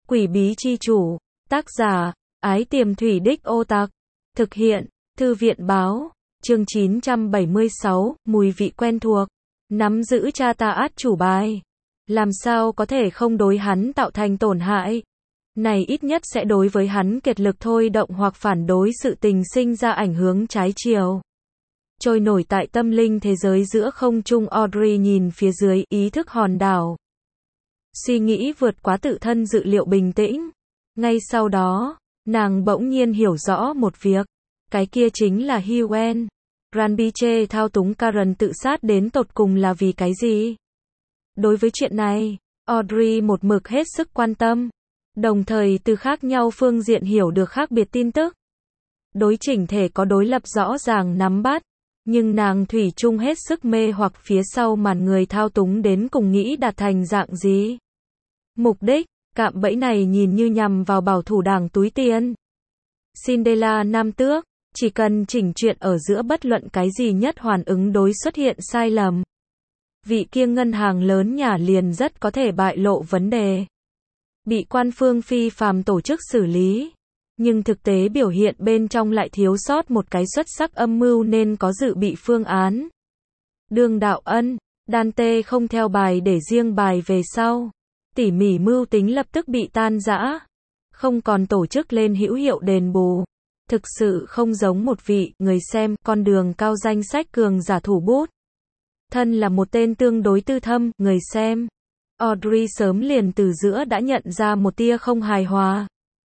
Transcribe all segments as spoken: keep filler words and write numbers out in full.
Quỷ bí chi chủ, tác giả, Ái Tiềm Thủy Đích Ô Tạc, thực hiện, Thư viện báo, chương chín trăm bảy mươi sáu, mùi vị quen thuộc, nắm giữ cha ta át chủ bài. Làm sao có thể không đối hắn tạo thành tổn hại? Này ít nhất sẽ đối với hắn kiệt lực thôi động hoặc phản đối sự tình sinh ra ảnh hưởng trái chiều. Trôi nổi tại tâm linh thế giới giữa không trung, Audrey nhìn phía dưới, ý thức hòn đảo. Suy nghĩ vượt quá tự thân dự liệu bình tĩnh. Ngay sau đó, nàng bỗng nhiên hiểu rõ một việc. Cái kia chính là Hughen. Ranbiche thao túng Karen tự sát đến tột cùng là vì cái gì? Đối với chuyện này, Audrey một mực hết sức quan tâm. Đồng thời từ khác nhau phương diện hiểu được khác biệt tin tức. Đối chỉnh thể có đối lập rõ ràng nắm bắt. Nhưng nàng thủy chung hết sức mê hoặc phía sau màn người thao túng đến cùng nghĩ đạt thành dạng gì. Mục đích, cạm bẫy này nhìn như nhằm vào bảo thủ đảng túi tiền. Cinderella nam tước, chỉ cần chỉnh chuyện ở giữa bất luận cái gì nhất hoàn ứng đối xuất hiện sai lầm. Vị kia ngân hàng lớn nhà liền rất có thể bại lộ vấn đề. Bị quan phương phi phàm tổ chức xử lý. Nhưng thực tế biểu hiện bên trong lại thiếu sót một cái xuất sắc âm mưu nên có dự bị phương án. Đường đạo ân, Dante không theo bài để riêng bài về sau. Tỉ mỉ mưu tính lập tức bị tan rã. Không còn tổ chức lên hữu hiệu đền bù. Thực sự không giống một vị người xem con đường cao danh sách cường giả thủ bút. Thân là một tên tương đối tư thâm, người xem. Audrey sớm liền từ giữa đã nhận ra một tia không hài hòa.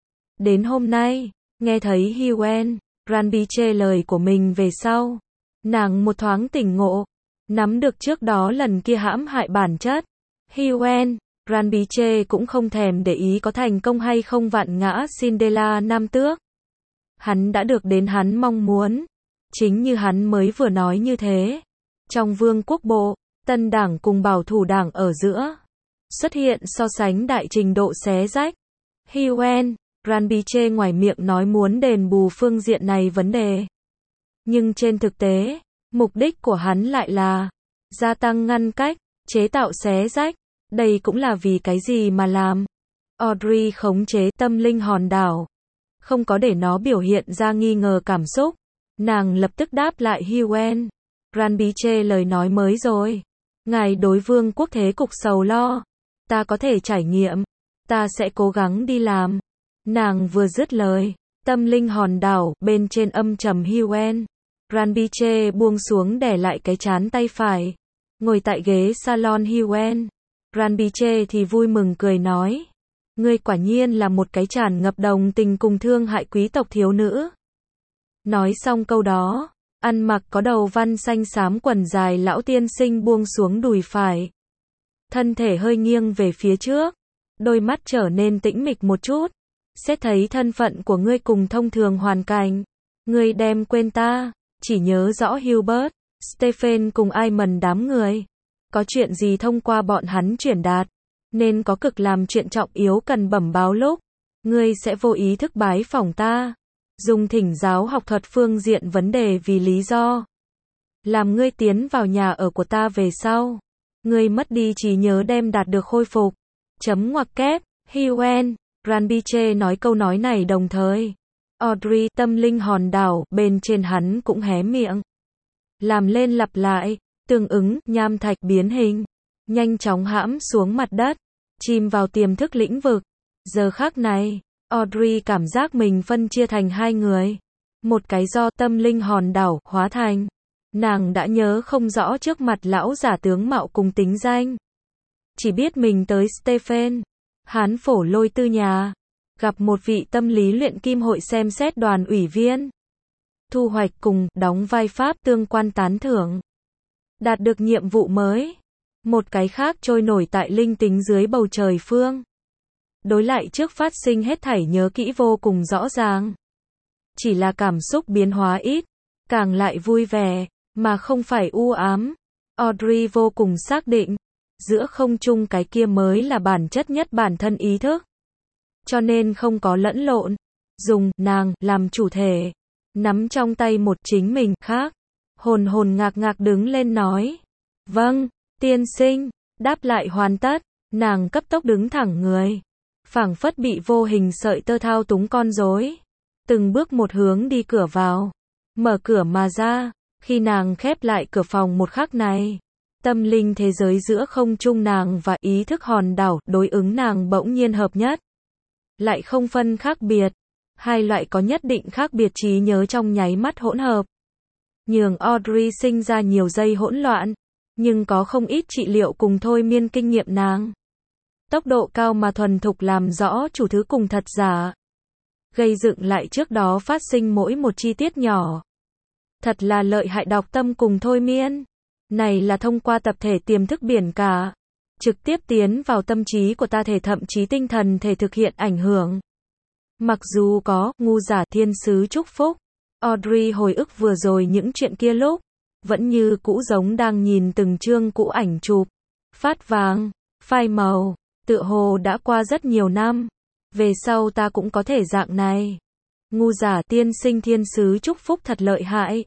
Đến hôm nay, nghe thấy Hughen, Ranbiche lời của mình về sau. Nàng một thoáng tỉnh ngộ. Nắm được trước đó lần kia hãm hại bản chất. Hughen, Ranbiche cũng không thèm để ý có thành công hay không vạn ngã Cinderella nam tước. Hắn đã được đến hắn mong muốn. Chính như hắn mới vừa nói như thế. Trong vương quốc bộ, tân đảng cùng bảo thủ đảng ở giữa. Xuất hiện so sánh đại trình độ xé rách. Hughen, Ranbiche ngoài miệng nói muốn đền bù phương diện này vấn đề. Nhưng trên thực tế, mục đích của hắn lại là gia tăng ngăn cách, chế tạo xé rách. Đây cũng là vì cái gì mà làm. Audrey khống chế tâm linh hòn đảo. Không có để nó biểu hiện ra nghi ngờ cảm xúc. Nàng lập tức đáp lại Hughen. Ranbiche lời nói mới rồi. Ngài đối vương quốc thế cục sầu lo. Ta có thể trải nghiệm. Ta sẽ cố gắng đi làm. Nàng vừa dứt lời. Tâm linh hòn đảo bên trên âm trầm Hughen. Ranbiche buông xuống để lại cái trán tay phải. Ngồi tại ghế salon Hughen. Ranbiche thì vui mừng cười nói. Ngươi quả nhiên là một cái tràn ngập đồng tình cùng thương hại quý tộc thiếu nữ. Nói xong câu đó, ăn mặc có đầu văn xanh xám quần dài lão tiên sinh buông xuống đùi phải. Thân thể hơi nghiêng về phía trước. Đôi mắt trở nên tĩnh mịch một chút. Xét thấy thân phận của ngươi cùng thông thường hoàn cảnh. Ngươi đem quên ta, chỉ nhớ rõ Hubert, Stephen cùng Iman đám người. Có chuyện gì thông qua bọn hắn truyền đạt. Nên có cực làm chuyện trọng yếu cần bẩm báo lúc. Ngươi sẽ vô ý thức bái phỏng ta. Dùng thỉnh giáo học thuật phương diện vấn đề vì lý do. Làm ngươi tiến vào nhà ở của ta về sau. Ngươi mất đi trí nhớ đem đạt được khôi phục. Chấm ngoặc kép, Hughen, Ranbiche nói câu nói này đồng thời. Audrey tâm linh hòn đảo bên trên hắn cũng hé miệng. Làm lên lặp lại, tương ứng, nham thạch biến hình. Nhanh chóng hãm xuống mặt đất. Chìm vào tiềm thức lĩnh vực. Giờ khắc này, Audrey cảm giác mình phân chia thành hai người. Một cái do tâm linh hòn đảo hóa thành. Nàng đã nhớ không rõ trước mặt lão giả tướng mạo cùng tính danh. Chỉ biết mình tới Stephen. Hán phổ lôi tư nhà. Gặp một vị tâm lý luyện kim hội xem xét đoàn ủy viên. Thu hoạch cùng đóng vai pháp tương quan tán thưởng. Đạt được nhiệm vụ mới. Một cái khác trôi nổi tại linh tính dưới bầu trời phương. Đối lại trước phát sinh hết thảy nhớ kỹ vô cùng rõ ràng. Chỉ là cảm xúc biến hóa ít. Càng lại vui vẻ. Mà không phải u ám. Audrey vô cùng xác định. Giữa không trung cái kia mới là bản chất nhất bản thân ý thức. Cho nên không có lẫn lộn. Dùng nàng làm chủ thể. Nắm trong tay một chính mình khác. Hồn hồn ngạc ngạc đứng lên nói. Vâng, tiên sinh. Đáp lại hoàn tất. Nàng cấp tốc đứng thẳng người. phảng phất bị vô hình sợi tơ thao túng con rối. Từng bước một hướng đi cửa vào. Mở cửa mà ra. Khi nàng khép lại cửa phòng một khắc này, tâm linh thế giới giữa không trung nàng và ý thức hòn đảo đối ứng nàng bỗng nhiên hợp nhất. Lại không phân khác biệt. Hai loại có nhất định khác biệt trí nhớ trong nháy mắt hỗn hợp. Nhường Audrey sinh ra nhiều giây hỗn loạn. Nhưng có không ít trị liệu cùng thôi miên kinh nghiệm nàng. Tốc độ cao mà thuần thục làm rõ chủ thứ cùng thật giả. Gây dựng lại trước đó phát sinh mỗi một chi tiết nhỏ. Thật là lợi hại đọc tâm cùng thôi miên. Này là thông qua tập thể tiềm thức biển cả. Trực tiếp tiến vào tâm trí của ta thể thậm chí tinh thần thể thực hiện ảnh hưởng. Mặc dù có ngu giả thiên sứ chúc phúc. Audrey hồi ức vừa rồi những chuyện kia lúc. Vẫn như cũ giống đang nhìn từng chương cũ ảnh chụp. Phát vàng, phai màu. Tựa hồ đã qua rất nhiều năm. Về sau ta cũng có thể dạng này. Ngu giả tiên sinh thiên sứ chúc phúc thật lợi hại.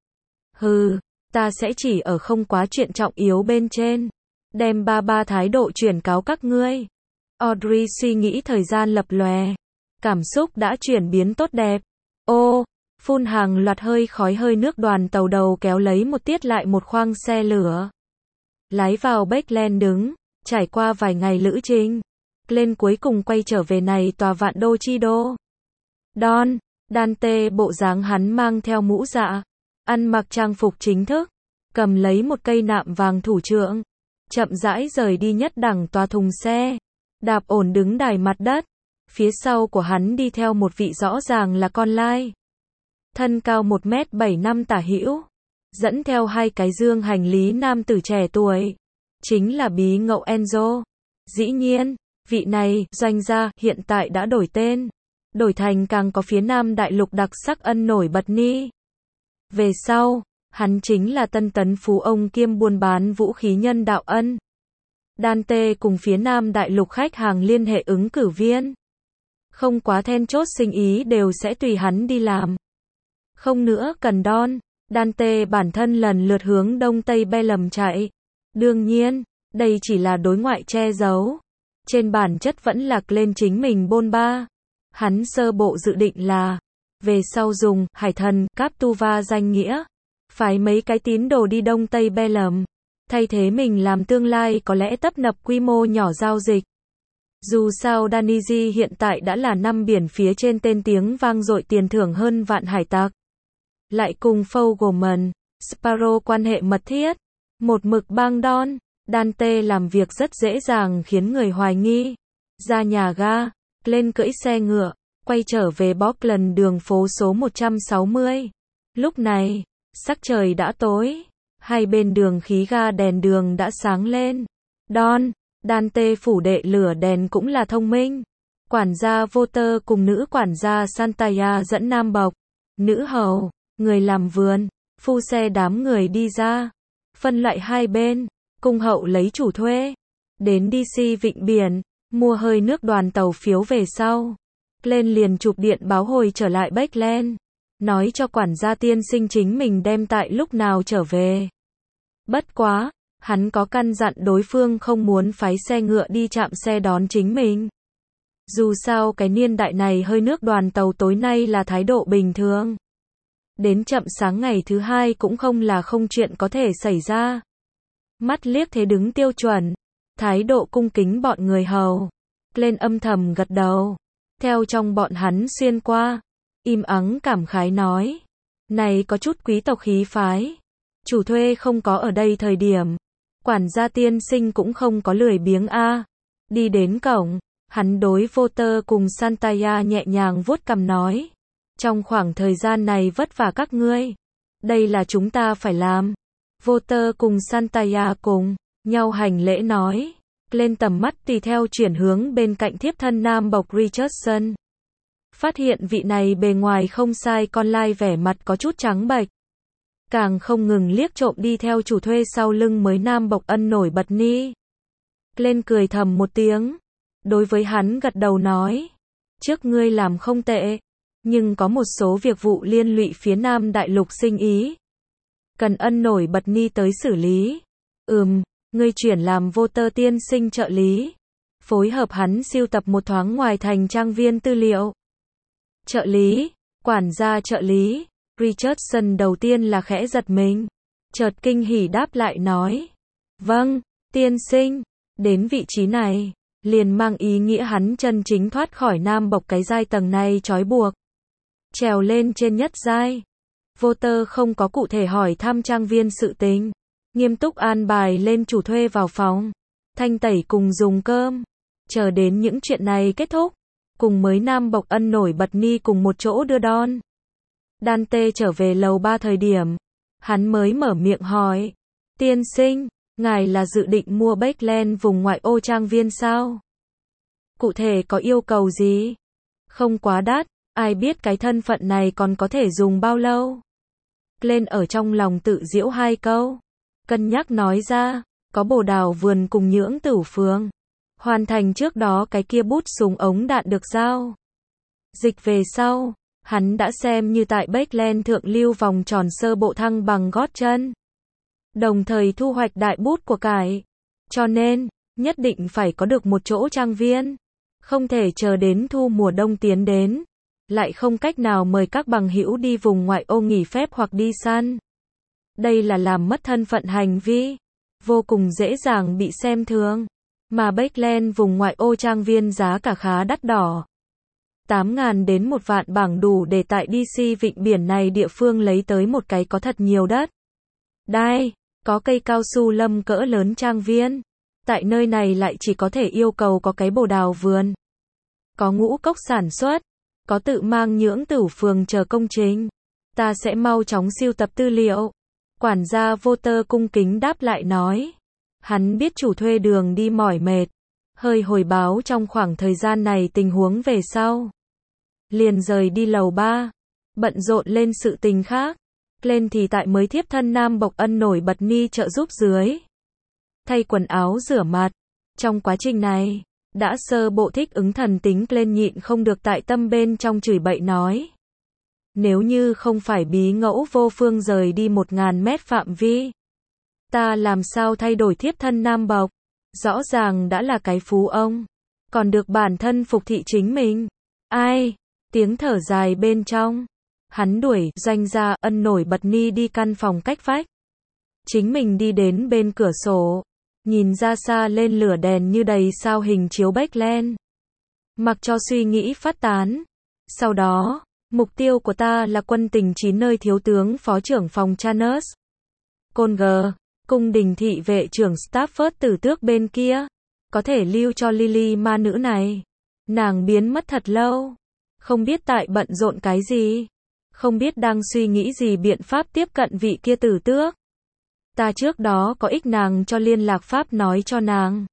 Hừ, ta sẽ chỉ ở không quá chuyện trọng yếu bên trên. Đem ba ba thái độ chuyển cáo các ngươi. Audrey suy nghĩ thời gian lập lòe. Cảm xúc đã chuyển biến tốt đẹp. Ô, phun hàng loạt hơi khói hơi nước đoàn tàu đầu kéo lấy một tiết lại một khoang xe lửa. Lái vào Backland đứng. Trải qua vài ngày lữ trình. Lên cuối cùng quay trở về này tòa vạn đô chi đô. Don, Dante bộ dáng hắn mang theo mũ dạ. Ăn mặc trang phục chính thức. Cầm lấy một cây nạm vàng thủ trượng. Chậm rãi rời đi nhất đẳng tòa thùng xe. Đạp ổn đứng đài mặt đất. Phía sau của hắn đi theo một vị rõ ràng là con lai. Thân cao một mét bảy năm tả hữu. Dẫn theo hai cái dương hành lý nam tử trẻ tuổi. Chính là bí ngậu Enzo. Dĩ nhiên, vị này, doanh gia, hiện tại đã đổi tên. Đổi thành càng có phía nam đại lục đặc sắc ân nổi bật ni. Về sau, hắn chính là tân tấn phú ông kiêm buôn bán vũ khí nhân đạo ân. Dante cùng phía nam đại lục khách hàng liên hệ ứng cử viên. Không quá then chốt sinh ý đều sẽ tùy hắn đi làm. Không nữa cần Don, Dante bản thân lần lượt hướng đông tây be lầm chạy. Đương nhiên, đây chỉ là đối ngoại che giấu. Trên bản chất vẫn lạc lên chính mình bôn ba. Hắn sơ bộ dự định là, về sau dùng, hải thần, Captuva danh nghĩa. Phái mấy cái tín đồ đi đông tây be lầm. Thay thế mình làm tương lai có lẽ tấp nập quy mô nhỏ giao dịch. Dù sao Daniji hiện tại đã là năm biển phía trên tên tiếng vang dội tiền thưởng hơn vạn hải tặc. Lại cùng Fogelman, Sparrow quan hệ mật thiết. Một mực bang Don, Dante làm việc rất dễ dàng khiến người hoài nghi. Ra nhà ga, lên cưỡi xe ngựa, quay trở về Portland đường phố số một trăm sáu mươi. Lúc này, sắc trời đã tối. Hai bên đường khí ga đèn đường đã sáng lên. Don, Dante phủ đệ lửa đèn cũng là thông minh. Quản gia Voter cùng nữ quản gia Santaya dẫn nam bộc, nữ hầu, người làm vườn, phu xe đám người đi ra. Phân loại hai bên, cung hậu lấy chủ thuê. Đến đê xê Vịnh Biển, mua hơi nước đoàn tàu phiếu về sau. Lên liền chụp điện báo hồi trở lại Backland. Nói cho quản gia tiên sinh chính mình đem tại lúc nào trở về. Bất quá, hắn có căn dặn đối phương không muốn phái xe ngựa đi chạm xe đón chính mình. Dù sao cái niên đại này hơi nước đoàn tàu tối nay là thái độ bình thường. Đến chậm sáng ngày thứ hai cũng không là không chuyện có thể xảy ra. Mắt liếc thế đứng tiêu chuẩn. Thái độ cung kính bọn người hầu. Lên âm thầm gật đầu. Theo trong bọn hắn xuyên qua. Im ắng cảm khái nói. Này có chút quý tộc khí phái. Chủ thuê không có ở đây thời điểm. Quản gia tiên sinh cũng không có lười biếng a. Đi đến cổng. Hắn đối Voter cùng Santaya nhẹ nhàng vuốt cằm nói. Trong khoảng thời gian này vất vả các ngươi. Đây là chúng ta phải làm. Voter cùng Santaya cùng nhau hành lễ nói. Lên tầm mắt tùy theo chuyển hướng bên cạnh thiếp thân nam bộc Richardson. Phát hiện vị này bề ngoài không sai con lai vẻ mặt có chút trắng bệch. Càng không ngừng liếc trộm đi theo chủ thuê sau lưng mới nam bộc ân nổi bật ni. Lên cười thầm một tiếng. Đối với hắn gật đầu nói. Trước ngươi làm không tệ. Nhưng có một số việc vụ liên lụy phía nam đại lục sinh ý. Cần ân nổi bật ni tới xử lý. Ừm, ngươi chuyển làm Voter tiên sinh trợ lý. phối hợp hắn siêu tập một thoáng ngoài thành trang viên tư liệu. Trợ lý, quản gia trợ lý, Richardson đầu tiên là khẽ giật mình, chợt kinh hỉ đáp lại nói. Vâng, tiên sinh, đến vị trí này, liền mang ý nghĩa hắn chân chính thoát khỏi nam bộc cái giai tầng này trói buộc. Trèo lên trên nhất giai. Walter không có cụ thể hỏi thăm trang viên sự tình, nghiêm túc an bài lên chủ thuê vào phòng, thanh tẩy cùng dùng cơm, chờ đến những chuyện này kết thúc, cùng mới nam bộc ân nổi bật ni cùng một chỗ đưa đón. Dante trở về lầu ba thời điểm, hắn mới mở miệng hỏi, tiên sinh, ngài là dự định mua Bakeland vùng ngoại ô trang viên sao? Cụ thể có yêu cầu gì? Không quá đắt, ai biết cái thân phận này còn có thể dùng bao lâu? Glenn ở trong lòng tự giễu hai câu, cân nhắc nói ra, có bồ đào vườn cùng nhưỡng tửu phường. Hoàn thành trước đó cái kia bút súng ống đạn được giao. Dịch về sau, hắn đã xem như tại Bakeland thượng lưu vòng tròn sơ bộ thăng bằng gót chân. Đồng thời thu hoạch đại bút của cải. Cho nên, nhất định phải có được một chỗ trang viên. Không thể chờ đến thu mùa đông tiến đến. Lại không cách nào mời các bằng hữu đi vùng ngoại ô nghỉ phép hoặc đi săn. Đây là làm mất thân phận hành vi. Vô cùng dễ dàng bị xem thường. Mà Bakeland vùng ngoại ô trang viên giá cả khá đắt đỏ. tám ngàn đến một vạn bảng đủ để tại đê xê vịnh biển này địa phương lấy tới một cái có thật nhiều đất. Đai, có cây cao su lâm cỡ lớn trang viên. Tại nơi này lại chỉ có thể yêu cầu có cái bồ đào vườn. Có ngũ cốc sản xuất. Có tự mang nhưỡng tửu phường chờ công trình. Ta sẽ mau chóng siêu tập tư liệu. Quản gia Walter cung kính đáp lại nói. Hắn biết chủ thuê đường đi mỏi mệt. Hơi hồi báo trong khoảng thời gian này tình huống về sau. Liền rời đi lầu ba. Bận rộn lên sự tình khác. Lên thì tại mới thiếp thân nam bộc ân nổi bật ni trợ giúp dưới. Thay quần áo rửa mặt. Trong quá trình này, đã sơ bộ thích ứng thần tính lên nhịn không được tại tâm bên trong chửi bậy nói. Nếu như không phải bí ngẫu vô phương rời đi một ngàn mét phạm vi. Ta làm sao thay đổi thiếp thân nam bộc? Rõ ràng đã là cái phú ông. Còn được bản thân phục thị chính mình. Ai? Tiếng thở dài bên trong. Hắn đuổi doanh gia ân nổi bật ni đi căn phòng cách vách. Chính mình đi đến bên cửa sổ. Nhìn ra xa lên lửa đèn như đầy sao hình chiếu Bakeland. Mặc cho suy nghĩ phát tán. Sau đó, mục tiêu của ta là quân tình chín nơi thiếu tướng phó trưởng phòng Chanus. Conger, cung đình thị vệ trưởng Stafford tử tước bên kia. Có thể lưu cho Lily ma nữ này. Nàng biến mất thật lâu. Không biết tại bận rộn cái gì. Không biết đang suy nghĩ gì biện pháp tiếp cận vị kia tử tước. Ta trước đó có ích nàng cho liên lạc pháp nói cho nàng.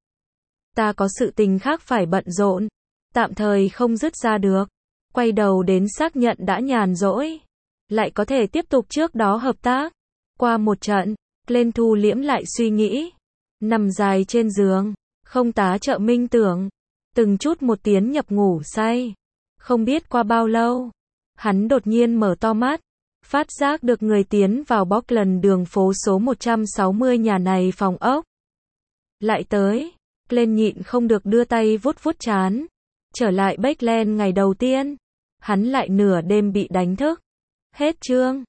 Ta có sự tình khác phải bận rộn. Tạm thời không dứt ra được. Quay đầu đến xác nhận đã nhàn rỗi. Lại có thể tiếp tục trước đó hợp tác. Qua một trận, lên thu liễm lại suy nghĩ. Nằm dài trên giường. Không tá trợ minh tưởng. Từng chút một tiến nhập ngủ say. Không biết qua bao lâu. Hắn đột nhiên mở to mắt. Phát giác được người tiến vào Bockland đường phố số một trăm sáu mươi nhà này phòng ốc. Lại tới. Lên nhịn không được đưa tay vuốt vuốt trán. Trở lại Bakeland ngày đầu tiên. Hắn lại nửa đêm bị đánh thức. Hết chương.